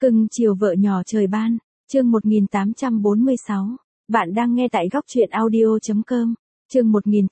Cưng chiều vợ nhỏ trời ban, chương 1846. Bạn đang nghe tại góc truyện audio.com. Chương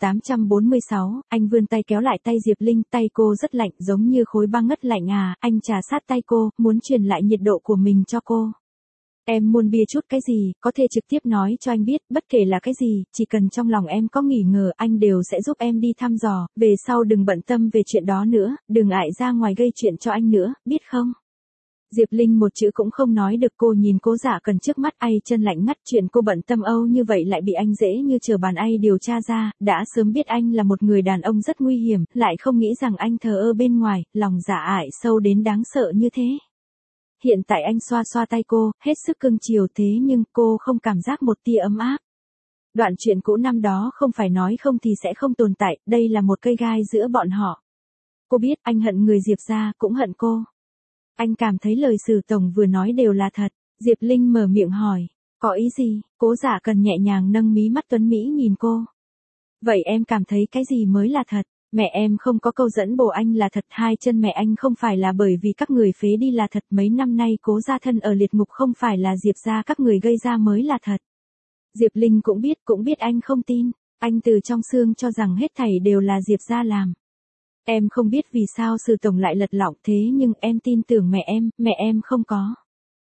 1846, anh vươn tay kéo lại tay Diệp Linh, tay cô rất lạnh giống như khối băng ngất lạnh anh trà sát tay cô, muốn truyền lại nhiệt độ của mình cho cô. Em muốn bia chút cái gì, có thể trực tiếp nói cho anh biết, bất kể là cái gì, chỉ cần trong lòng em có nghi ngờ, anh đều sẽ giúp em đi thăm dò, về sau đừng bận tâm về chuyện đó nữa, đừng ngại ra ngoài gây chuyện cho anh nữa, biết không? Diệp Linh một chữ cũng không nói được, cô nhìn Cố Dạ Cần trước mắt, chân lạnh ngắt, chuyện cô bận tâm âu như vậy lại bị anh dễ như trở bàn điều tra ra, đã sớm biết anh là một người đàn ông rất nguy hiểm, lại không nghĩ rằng anh thờ ơ bên ngoài, lòng dạ ải sâu đến đáng sợ như thế. Hiện tại anh xoa xoa tay cô, hết sức cưng chiều, thế nhưng cô không cảm giác một tia ấm áp. Đoạn chuyện cũ năm đó không phải nói không thì sẽ không tồn tại, đây là một cây gai giữa bọn họ. Cô biết anh hận người Diệp gia, cũng hận cô. Anh cảm thấy lời Sử Tổng vừa nói đều là thật. Diệp Linh mở miệng hỏi, có ý gì? Cố Dạ Cần nhẹ nhàng nâng mí mắt tuấn Mỹ nhìn cô. Vậy em cảm thấy cái gì mới là thật? Mẹ em không có câu dẫn bồ anh là thật, hai chân mẹ anh không phải là bởi vì các người phế đi là thật, mấy năm nay Cố gia thân ở liệt ngục không phải là Diệp gia các người gây ra mới là thật. Diệp Linh cũng biết anh không tin, anh từ trong xương cho rằng hết thảy đều là Diệp gia làm. Em không biết vì sao Sử Tổng lại lật lọng thế nhưng em tin tưởng mẹ em không có.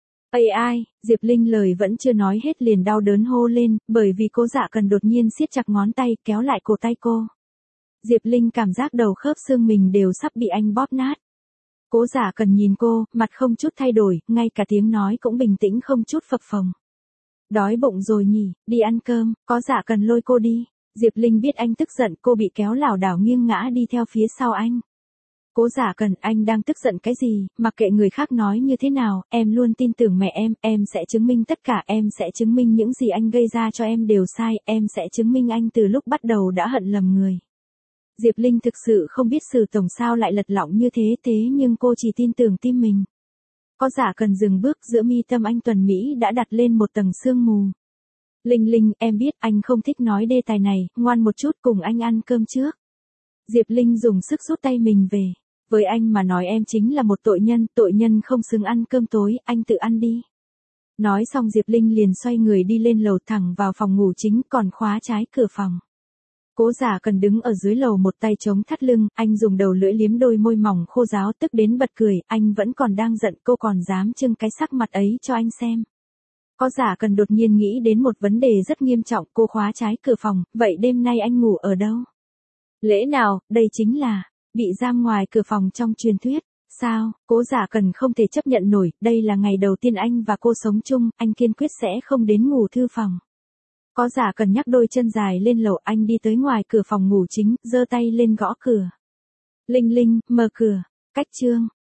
Ai, Diệp Linh lời vẫn chưa nói hết liền đau đớn hô lên, bởi vì Cố Dạ Cần đột nhiên siết chặt ngón tay kéo lại cổ tay cô. Diệp Linh cảm giác đầu khớp xương mình đều sắp bị anh bóp nát. Cố Dạ Cần nhìn cô, mặt không chút thay đổi, ngay cả tiếng nói cũng bình tĩnh không chút phập phồng. Đói bụng rồi nhỉ, đi ăn cơm, Cố Dạ Cần lôi cô đi. Diệp Linh biết anh tức giận, cô bị kéo lảo đảo nghiêng ngã đi theo phía sau anh. Cố Dạ Cần, anh đang tức giận cái gì, mặc kệ người khác nói như thế nào, em luôn tin tưởng mẹ em sẽ chứng minh tất cả, em sẽ chứng minh những gì anh gây ra cho em đều sai, em sẽ chứng minh anh từ lúc bắt đầu đã hận lầm người. Diệp Linh thực sự không biết Sử Tổng sao lại lật lọng như thế nhưng cô chỉ tin tưởng tim mình. Cố Dạ Cần dừng bước, giữa mi tâm anh tuần Mỹ đã đặt lên một tầng sương mù. Linh, em biết anh không thích nói đề tài này, ngoan một chút cùng anh ăn cơm trước. Diệp Linh dùng sức rút tay mình về. Với anh mà nói em chính là một tội nhân không xứng ăn cơm tối, anh tự ăn đi. Nói xong Diệp Linh liền xoay người đi lên lầu thẳng vào phòng ngủ chính, còn khóa trái cửa phòng. Cố Dạ Cần đứng ở dưới lầu một tay chống thắt lưng, anh dùng đầu lưỡi liếm đôi môi mỏng khô ráo tức đến bật cười, anh vẫn còn đang giận, cô còn dám trưng cái sắc mặt ấy cho anh xem. Cố Dạ Cần đột nhiên nghĩ đến một vấn đề rất nghiêm trọng, cô khóa trái cửa phòng, vậy đêm nay anh ngủ ở đâu? Lẽ nào, đây chính là, bị giam ngoài cửa phòng trong truyền thuyết, sao? Cố Dạ Cần không thể chấp nhận nổi, đây là ngày đầu tiên anh và cô sống chung, anh kiên quyết sẽ không đến ngủ thư phòng. Cố Dạ Cần nhắc đôi chân dài lên lầu, anh đi tới ngoài cửa phòng ngủ chính, giơ tay lên gõ cửa. Linh, mở cửa, cách chương.